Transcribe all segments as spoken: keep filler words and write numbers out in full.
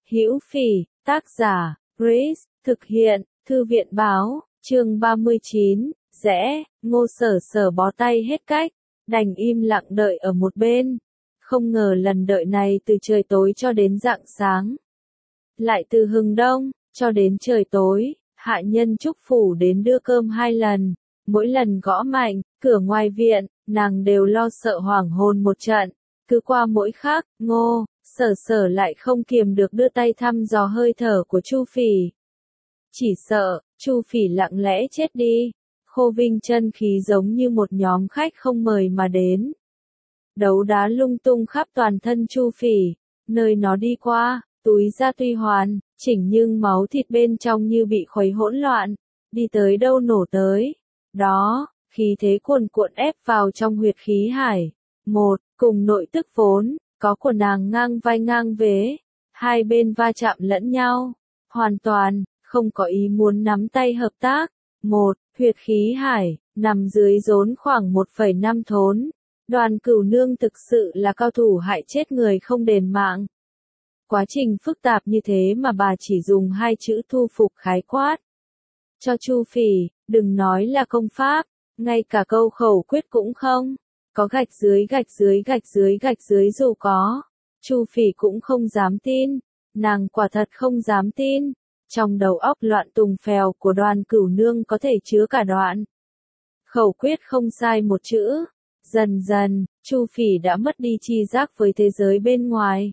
Hữu Phỉ, tác giả, Grace, thực hiện, Thư viện báo, chương ba mươi chín, rẽ, Ngô Sở Sở bó tay hết cách, đành im lặng đợi ở một bên. Không ngờ lần đợi này từ trời tối cho đến rạng sáng. Lại từ hừng đông, cho đến trời tối, hạ nhân Trúc Phủ đến đưa cơm hai lần. Mỗi lần gõ mạnh, cửa ngoài viện, nàng đều lo sợ hoảng hồn một trận. Cứ qua mỗi khắc, Ngô Sở Sở lại không kiềm được đưa tay thăm dò hơi thở của Chu Phỉ. Chỉ sợ, Chu Phỉ lặng lẽ chết đi. Khô Vinh chân khí giống như một nhóm khách không mời mà đến. Đấu đá lung tung khắp toàn thân Chu Phỉ, nơi nó đi qua, túi ra tuy hoàn, chỉnh nhưng máu thịt bên trong như bị khuấy hỗn loạn, đi tới đâu nổ tới. Đó, khí thế cuồn cuộn ép vào trong huyệt khí hải. Một, cùng nội tức vốn, có của nàng ngang vai ngang vế, hai bên va chạm lẫn nhau, hoàn toàn, không có ý muốn nắm tay hợp tác. Một, huyệt khí hải, nằm dưới rốn khoảng một phẩy năm thốn. Đoàn Cửu Nương thực sự là cao thủ hại chết người không đền mạng. Quá trình phức tạp như thế mà bà chỉ dùng hai chữ thu phục khái quát. Cho Chu Phỉ, đừng nói là công pháp, ngay cả câu khẩu quyết cũng không. Có gạch dưới gạch dưới gạch dưới gạch dưới dù có. Chu Phỉ cũng không dám tin. Nàng quả thật không dám tin. Trong đầu óc loạn tùng phèo của Đoàn Cửu Nương có thể chứa cả đoạn. Khẩu quyết không sai một chữ. Dần dần, Chu Phỉ đã mất đi tri giác với thế giới bên ngoài.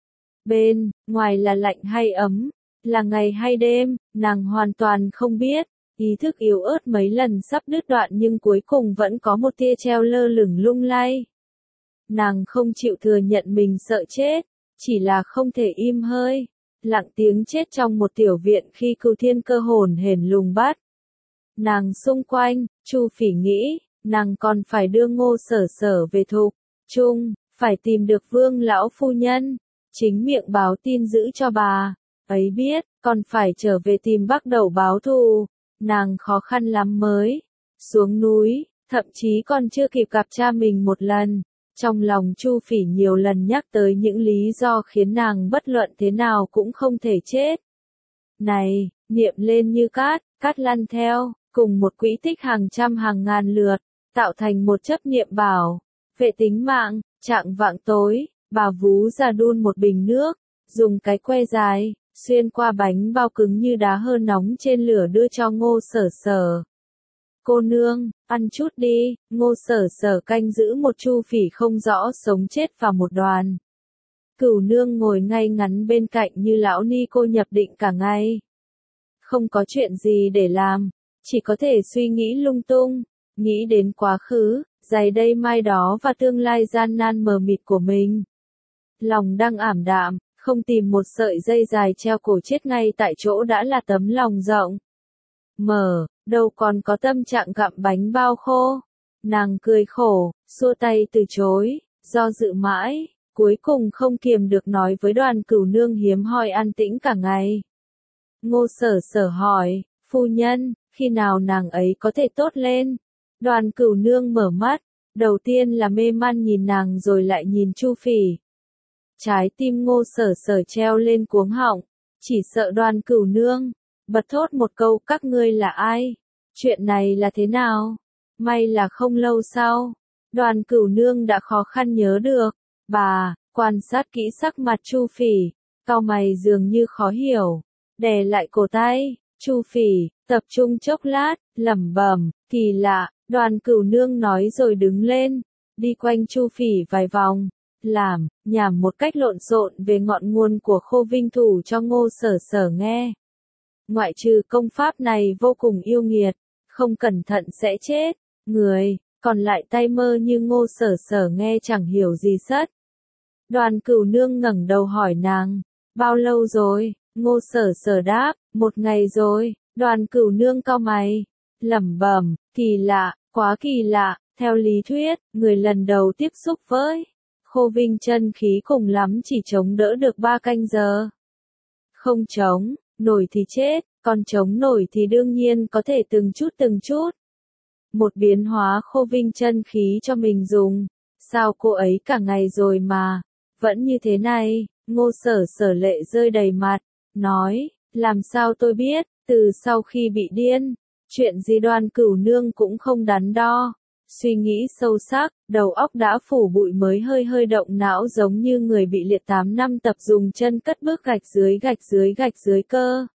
Bên ngoài là lạnh hay ấm, là ngày hay đêm, nàng hoàn toàn không biết. Ý thức yếu ớt mấy lần sắp đứt đoạn nhưng cuối cùng vẫn có một tia treo lơ lửng lung lay. Nàng không chịu thừa nhận mình sợ chết, chỉ là không thể im hơi, lặng tiếng chết trong một tiểu viện khi Cửu Thiên Cơ hồn hển lùng bắt. Nàng xung quanh, Chu Phỉ nghĩ, nàng còn phải đưa Ngô Sở Sở về thục chung, phải tìm được Vương lão phu nhân, chính miệng báo tin giữ cho bà ấy biết, còn phải trở về tìm Bắc Đẩu báo thù. Nàng khó khăn lắm mới xuống núi, thậm chí còn chưa kịp gặp cha mình một lần. Trong lòng Chu Phỉ nhiều lần nhắc tới những lý do khiến nàng bất luận thế nào cũng không thể chết. Này, niệm lên như cát, cát lăn theo, cùng một quỹ tích hàng trăm hàng ngàn lượt, tạo thành một chấp niệm bảo vệ tính mạng. Trạng vạng tối, bà vú ra đun một bình nước, dùng cái que dài xuyên qua bánh bao cứng như đá hơ nóng trên lửa đưa cho Ngô Sở Sở. Cô nương, ăn chút đi. Ngô Sở Sở canh giữ một Chu Phỉ không rõ sống chết vào một đoàn. Cửu nương ngồi ngay ngắn bên cạnh như lão ni cô nhập định cả ngày. Không có chuyện gì để làm, chỉ có thể suy nghĩ lung tung, nghĩ đến quá khứ, giày đây mai đó và tương lai gian nan mờ mịt của mình. Lòng đang ảm đạm, không tìm một sợi dây dài treo cổ chết ngay tại chỗ đã là tấm lòng rộng. Mở, đâu còn có tâm trạng gặm bánh bao khô. Nàng cười khổ, xua tay từ chối, do dự mãi, cuối cùng không kiềm được nói với Đoàn Cửu Nương hiếm hoi an tĩnh cả ngày. Ngô Sở Sở hỏi, phu nhân, khi nào nàng ấy có thể tốt lên? Đoàn Cửu Nương mở mắt, đầu tiên là mê man nhìn nàng rồi lại nhìn Chu Phỉ. Trái tim Ngô Sở Sở treo lên cuống họng, chỉ sợ Đoàn Cửu Nương bật thốt một câu các ngươi là ai? Chuyện này là thế nào? May là không lâu sau, Đoàn Cửu Nương đã khó khăn nhớ được. Bà quan sát kỹ sắc mặt Chu Phỉ, cau mày dường như khó hiểu, đè lại cổ tay. Chu Phỉ tập trung chốc lát, lẩm bẩm, kỳ lạ. Đoàn Cửu Nương nói rồi đứng lên, đi quanh Chu Phỉ vài vòng, làm nhảm một cách lộn xộn về ngọn nguồn của Khô Vinh thủ cho Ngô Sở Sở nghe. Ngoại trừ công pháp này vô cùng yêu nghiệt, không cẩn thận sẽ chết người, còn lại tay mơ như Ngô Sở Sở nghe chẳng hiểu gì sất. Đoàn Cửu Nương ngẩng đầu hỏi nàng, bao lâu rồi? Ngô Sở Sở đáp, một ngày rồi. Đoàn Cửu Nương cau mày, lẩm bẩm, kỳ lạ, quá kỳ lạ. Theo lý thuyết, người lần đầu tiếp xúc với Khô Vinh chân khí cùng lắm chỉ chống đỡ được ba canh giờ. Không chống nổi thì chết, còn chống nổi thì đương nhiên có thể từng chút từng chút. Một biến hóa Khô Vinh chân khí cho mình dùng. Sao cô ấy cả ngày rồi mà vẫn như thế này? Ngô Sở Sở lệ rơi đầy mặt, nói, làm sao tôi biết, từ sau khi bị điên, chuyện gì Đoan Cửu Nương cũng không đắn đo. Suy nghĩ sâu sắc, đầu óc đã phủ bụi mới hơi hơi động não giống như người bị liệt tám năm tập dùng chân cất bước gạch dưới gạch dưới gạch dưới cơ.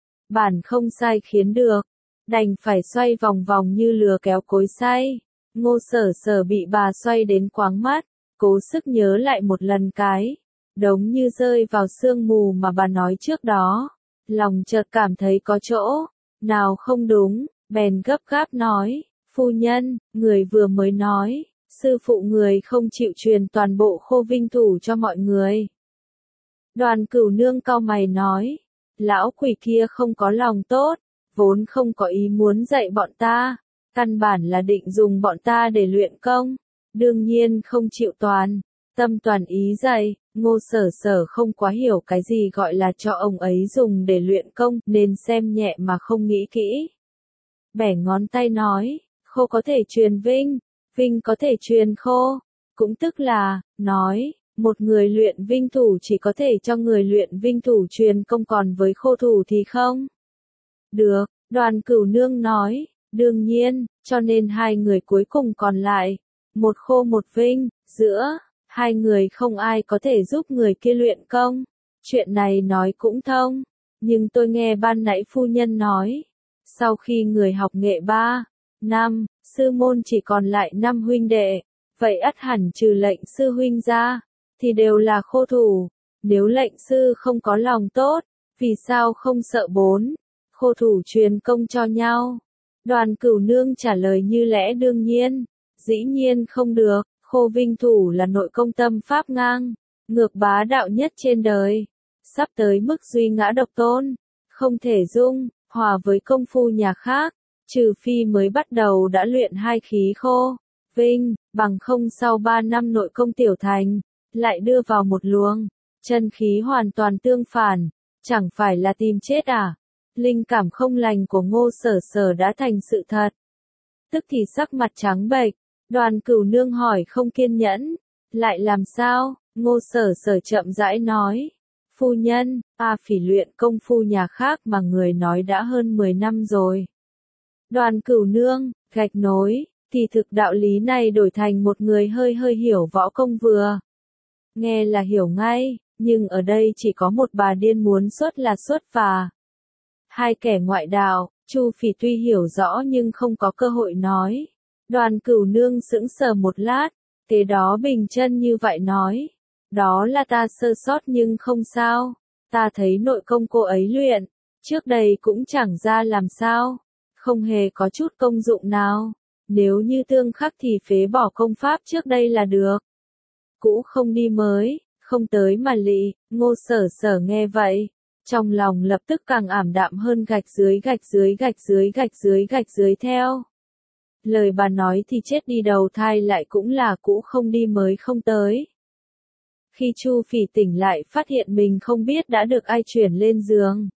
Bản không sai khiến được, đành phải xoay vòng vòng như lừa kéo cối xay. Ngô Sở Sở bị bà xoay đến quáng mắt, cố sức nhớ lại một lần cái, đống như rơi vào sương mù mà bà nói trước đó. Lòng chợt cảm thấy có chỗ nào không đúng, bèn gấp gáp nói, phu nhân, người vừa mới nói, sư phụ người không chịu truyền toàn bộ Khô Vinh Thủ cho mọi người. Đoàn Cửu Nương cau mày nói, lão quỷ kia không có lòng tốt, vốn không có ý muốn dạy bọn ta, căn bản là định dùng bọn ta để luyện công, đương nhiên không chịu toàn, tâm toàn ý dạy. Ngô Sở Sở không quá hiểu cái gì gọi là cho ông ấy dùng để luyện công, nên xem nhẹ mà không nghĩ kỹ. Bẻ ngón tay nói, khô có thể truyền vinh, vinh có thể truyền khô, cũng tức là, nói, một người luyện vinh thủ chỉ có thể cho người luyện vinh thủ truyền công, còn với khô thủ thì không. Được, Đoàn Cửu Nương nói, đương nhiên, cho nên hai người cuối cùng còn lại, một khô một vinh, giữa hai người không ai có thể giúp người kia luyện công. Chuyện này nói cũng thông, nhưng tôi nghe ban nãy phu nhân nói, sau khi người học nghệ ba năm, sư môn chỉ còn lại năm huynh đệ, vậy ắt hẳn trừ lệnh sư huynh ra, thì đều là khô thủ. Nếu lệnh sư không có lòng tốt, vì sao không sợ bốn khô thủ truyền công cho nhau? Đoàn Cửu Nương trả lời như lẽ đương nhiên, dĩ nhiên không được. Khô Vinh Thủ là nội công tâm pháp ngang, ngược bá đạo nhất trên đời, sắp tới mức duy ngã độc tôn, không thể dung hòa với công phu nhà khác, trừ phi mới bắt đầu đã luyện hai khí khô Vinh, bằng không sau ba năm nội công tiểu thành, lại đưa vào một luồng chân khí hoàn toàn tương phản, chẳng phải là tìm chết à? Linh cảm không lành của Ngô Sở Sở đã thành sự thật. Tức thì sắc mặt trắng bệch. Đoàn Cửu Nương hỏi không kiên nhẫn, lại làm sao? Ngô Sở Sở chậm rãi nói, phu nhân, ta phỉ luyện công phu nhà khác mà người nói đã hơn mười năm rồi. Đoàn Cửu Nương, gạch nối, thì thực đạo lý này đổi thành một người hơi hơi hiểu võ công vừa. Nghe là hiểu ngay, nhưng ở đây chỉ có một bà điên muốn xuất là xuất và hai kẻ ngoại đạo. Chu Phỉ tuy hiểu rõ nhưng không có cơ hội nói. Đoàn Cửu Nương sững sờ một lát, kế đó bình chân như vậy nói, đó là ta sơ sót nhưng không sao, ta thấy nội công cô ấy luyện, trước đây cũng chẳng ra làm sao, không hề có chút công dụng nào, nếu như tương khắc thì phế bỏ công pháp trước đây là được. Cũ không đi mới, không tới mà lị. Ngô Sở Sở nghe vậy, trong lòng lập tức càng ảm đạm hơn, gạch dưới gạch dưới gạch dưới gạch dưới gạch dưới theo. Lời bà nói thì chết đi đầu thai lại cũng là cũ không đi mới không tới. Khi Chu Phỉ tỉnh lại phát hiện mình không biết đã được ai chuyển lên giường.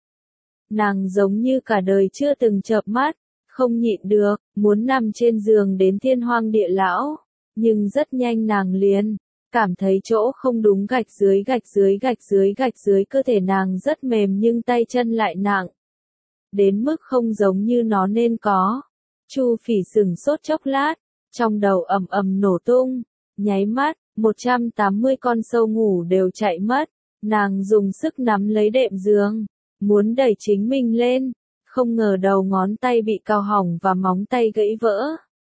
Nàng giống như cả đời chưa từng chợp mắt, không nhịn được, muốn nằm trên giường đến thiên hoang địa lão. Nhưng rất nhanh nàng liền cảm thấy chỗ không đúng, gạch dưới gạch dưới gạch dưới gạch dưới cơ thể nàng rất mềm nhưng tay chân lại nặng. Đến mức không giống như nó nên có. Chu Phỉ sừng sốt chốc lát, trong đầu ầm ầm nổ tung, nháy mắt, một trăm tám mươi con sâu ngủ đều chạy mất, nàng dùng sức nắm lấy đệm giường, muốn đẩy chính mình lên, không ngờ đầu ngón tay bị cào hỏng và móng tay gãy vỡ.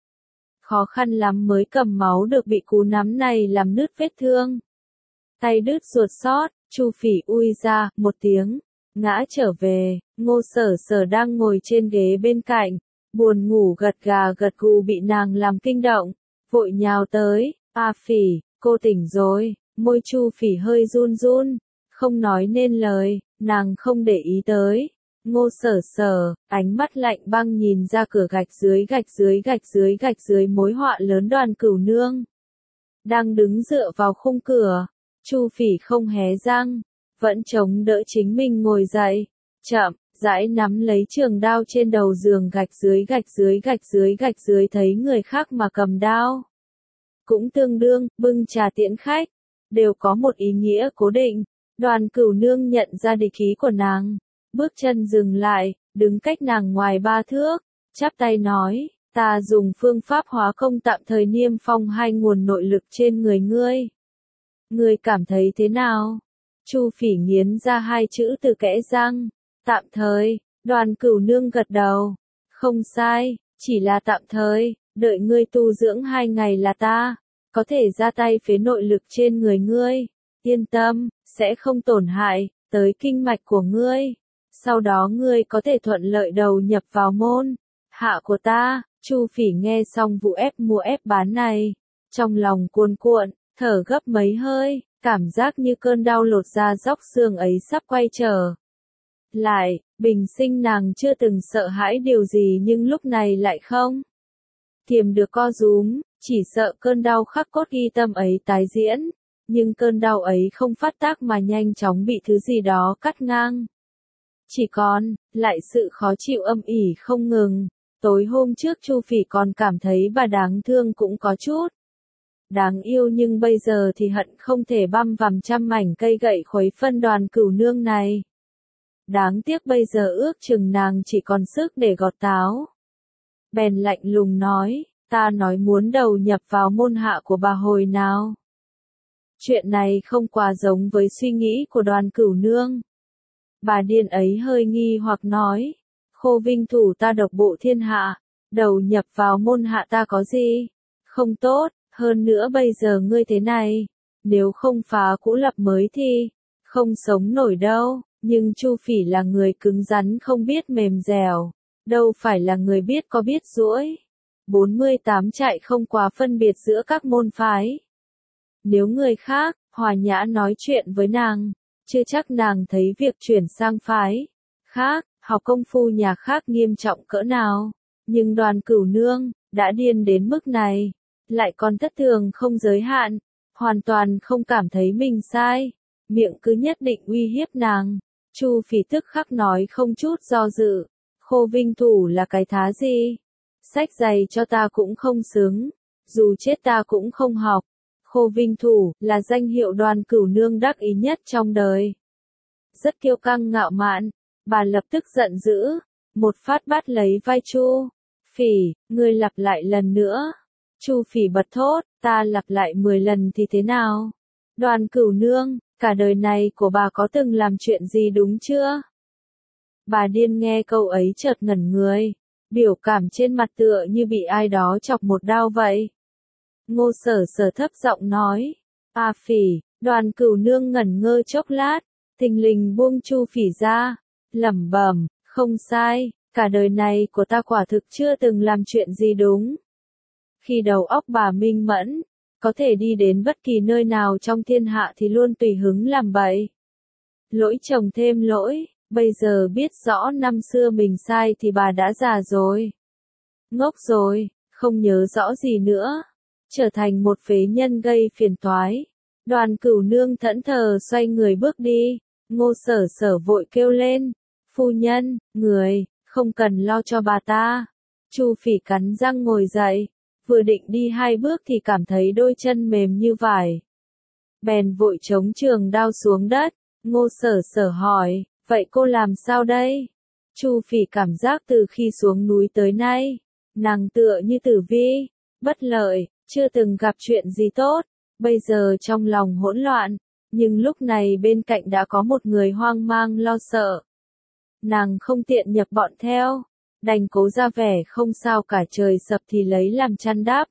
Khó khăn lắm mới cầm máu được bị cú nắm này làm nứt vết thương. Tay đứt ruột xót, Chu Phỉ ui ra, một tiếng, ngã trở về. Ngô Sở Sở đang ngồi trên ghế bên cạnh, buồn ngủ gật gà gật gù bị nàng làm kinh động, vội nhào tới, "A Phỉ, cô tỉnh rồi." Môi Chu Phỉ hơi run run, không nói nên lời, nàng không để ý tới. Ngô Sở Sở, ánh mắt lạnh băng nhìn ra cửa, gạch dưới gạch dưới gạch dưới gạch dưới mối họa lớn Đoàn Cửu Nương đang đứng dựa vào khung cửa. Chu Phỉ không hé răng, vẫn chống đỡ chính mình ngồi dậy, chậm rãi nắm lấy trường đao trên đầu giường, gạch dưới gạch dưới gạch dưới gạch dưới. Thấy người khác mà cầm đao cũng tương đương bưng trà tiễn khách, đều có một ý nghĩa cố định. Đoàn Cửu Nương nhận ra địch ý của nàng, bước chân dừng lại, đứng cách nàng ngoài ba thước, chắp tay nói, ta dùng phương pháp hóa công tạm thời niêm phong hai nguồn nội lực trên người ngươi. Ngươi cảm thấy thế nào? Chu Phỉ nghiến ra hai chữ từ kẽ răng, tạm thời. Đoàn Cửu Nương gật đầu, không sai, chỉ là tạm thời, đợi ngươi tu dưỡng hai ngày là ta có thể ra tay phế nội lực trên người ngươi, yên tâm, sẽ không tổn hại tới kinh mạch của ngươi. Sau đó ngươi có thể thuận lợi đầu nhập vào môn hạ của ta. Chu Phỉ nghe xong vụ ép mua ép bán này, trong lòng cuồn cuộn, thở gấp mấy hơi, cảm giác như cơn đau lột da róc xương ấy sắp quay trở lại. Bình sinh nàng chưa từng sợ hãi điều gì nhưng lúc này lại không kiềm được co rúm, chỉ sợ cơn đau khắc cốt ghi tâm ấy tái diễn, nhưng cơn đau ấy không phát tác mà nhanh chóng bị thứ gì đó cắt ngang. Chỉ còn lại sự khó chịu âm ỉ không ngừng. Tối hôm trước Chu Phỉ còn cảm thấy bà đáng thương cũng có chút đáng yêu nhưng bây giờ thì hận không thể băm vằm trăm mảnh cây gậy khuấy phân Đoàn Cửu Nương này. Đáng tiếc bây giờ ước chừng nàng chỉ còn sức để gọt táo. Bèn lạnh lùng nói, ta nói muốn đầu nhập vào môn hạ của bà hồi nào. Chuyện này không quá giống với suy nghĩ của Đoàn Cửu Nương. Bà điên ấy hơi nghi hoặc nói, Khô Vinh thủ ta độc bộ thiên hạ, đầu nhập vào môn hạ ta có gì? Không tốt, hơn nữa bây giờ ngươi thế này, nếu không phá cũ lập mới thì không sống nổi đâu. Nhưng Chu Phỉ là người cứng rắn không biết mềm dẻo, đâu phải là người biết có biết duỗi. bốn mươi tám trại không quá phân biệt giữa các môn phái. Nếu người khác, hòa nhã nói chuyện với nàng, chưa chắc nàng thấy việc chuyển sang phái khác, học công phu nhà khác nghiêm trọng cỡ nào. Nhưng Đoàn Cửu Nương, đã điên đến mức này, lại còn thất thường không giới hạn, hoàn toàn không cảm thấy mình sai, miệng cứ nhất định uy hiếp nàng. Chu Phỉ tức khắc nói không chút do dự, Khô Vinh thủ là cái thá gì? Sách giày cho ta cũng không xứng, dù chết ta cũng không học. Khô Vinh thủ là danh hiệu Đoàn Cửu Nương đắc ý nhất trong đời. Rất kiêu căng ngạo mạn, bà lập tức giận dữ, một phát bắt lấy vai Chu Phỉ, ngươi lặp lại lần nữa. Chu Phỉ bật thốt, ta lặp lại mười lần thì thế nào? Đoàn Cửu Nương, cả đời này của bà có từng làm chuyện gì đúng chưa? Bà điên nghe câu ấy chợt ngẩn người, biểu cảm trên mặt tựa như bị ai đó chọc một đao vậy. Ngô Sở Sở thấp giọng nói, A Phỉ. Đoàn Cửu Nương ngẩn ngơ chốc lát, thình lình buông Chu Phỉ ra, lẩm bẩm, không sai, cả đời này của ta quả thực chưa từng làm chuyện gì đúng. Khi đầu óc bà minh mẫn, có thể đi đến bất kỳ nơi nào trong thiên hạ thì luôn tùy hứng làm bậy. Lỗi chồng thêm lỗi, bây giờ biết rõ năm xưa mình sai thì bà đã già rồi. Ngốc rồi, không nhớ rõ gì nữa. Trở thành một phế nhân gây phiền toái. Đoàn Cửu Nương thẫn thờ xoay người bước đi. Ngô Sở Sở vội kêu lên, phu nhân, người, không cần lo cho bà ta. Chu Phỉ cắn răng ngồi dậy, vừa định đi hai bước thì cảm thấy đôi chân mềm như vải. Bèn vội chống trường đao xuống đất. Ngô Sở Sở hỏi, vậy cô làm sao đây? Chu Phỉ cảm giác từ khi xuống núi tới nay, nàng tựa như tử vi, bất lợi, chưa từng gặp chuyện gì tốt, bây giờ trong lòng hỗn loạn, nhưng lúc này bên cạnh đã có một người hoang mang lo sợ. Nàng không tiện nhập bọn theo, đành cố ra vẻ không sao cả, trời sập thì lấy làm chăn đắp.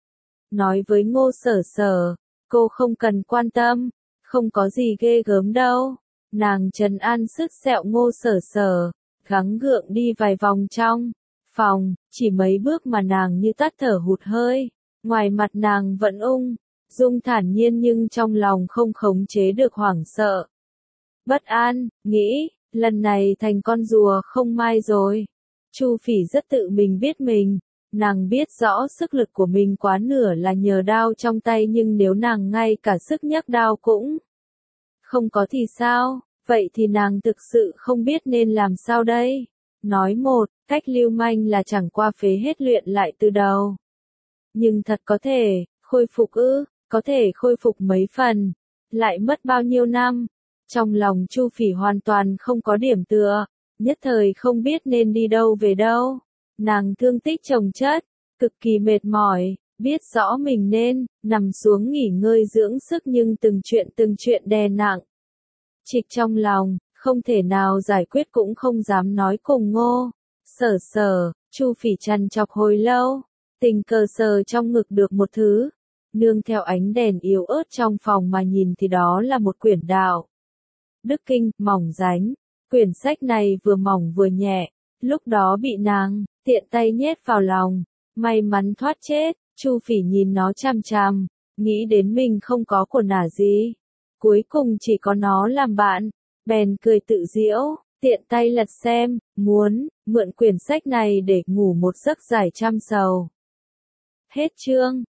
Nói với Ngô Sở Sở, cô không cần quan tâm, không có gì ghê gớm đâu. Nàng trấn an sứt sẹo Ngô Sở Sở, gắng gượng đi vài vòng trong phòng, chỉ mấy bước mà nàng như tắt thở hụt hơi. Ngoài mặt nàng vẫn ung dung thản nhiên nhưng trong lòng không khống chế được hoảng sợ. Bất an, nghĩ, lần này thành con rùa không mai rồi. Chu Phỉ rất tự mình biết mình, nàng biết rõ sức lực của mình quá nửa là nhờ đao trong tay, nhưng nếu nàng ngay cả sức nhấc đao cũng không có thì sao, vậy thì nàng thực sự không biết nên làm sao đây. Nói một, cách lưu manh là chẳng qua phế hết luyện lại từ đầu. Nhưng thật có thể, khôi phục ư, có thể khôi phục mấy phần, lại mất bao nhiêu năm. Trong lòng Chu Phỉ hoàn toàn không có điểm tựa, nhất thời không biết nên đi đâu về đâu. Nàng thương tích chồng chất, cực kỳ mệt mỏi, biết rõ mình nên nằm xuống nghỉ ngơi dưỡng sức nhưng từng chuyện từng chuyện đè nặng. Trịch trong lòng, không thể nào giải quyết cũng không dám nói cùng Ngô Sở Sở. Chu Phỉ trằn trọc hồi lâu, tình cờ sờ trong ngực được một thứ, nương theo ánh đèn yếu ớt trong phòng mà nhìn thì đó là một quyển đạo Đức Kinh, mỏng ránh. Quyển sách này vừa mỏng vừa nhẹ, lúc đó bị nàng tiện tay nhét vào lòng, may mắn thoát chết. Chu Phỉ nhìn nó chằm chằm, nghĩ đến mình không có của nả gì, cuối cùng chỉ có nó làm bạn, bèn cười tự giễu, tiện tay lật xem, muốn mượn quyển sách này để ngủ một giấc giải trăm sầu. Hết chương.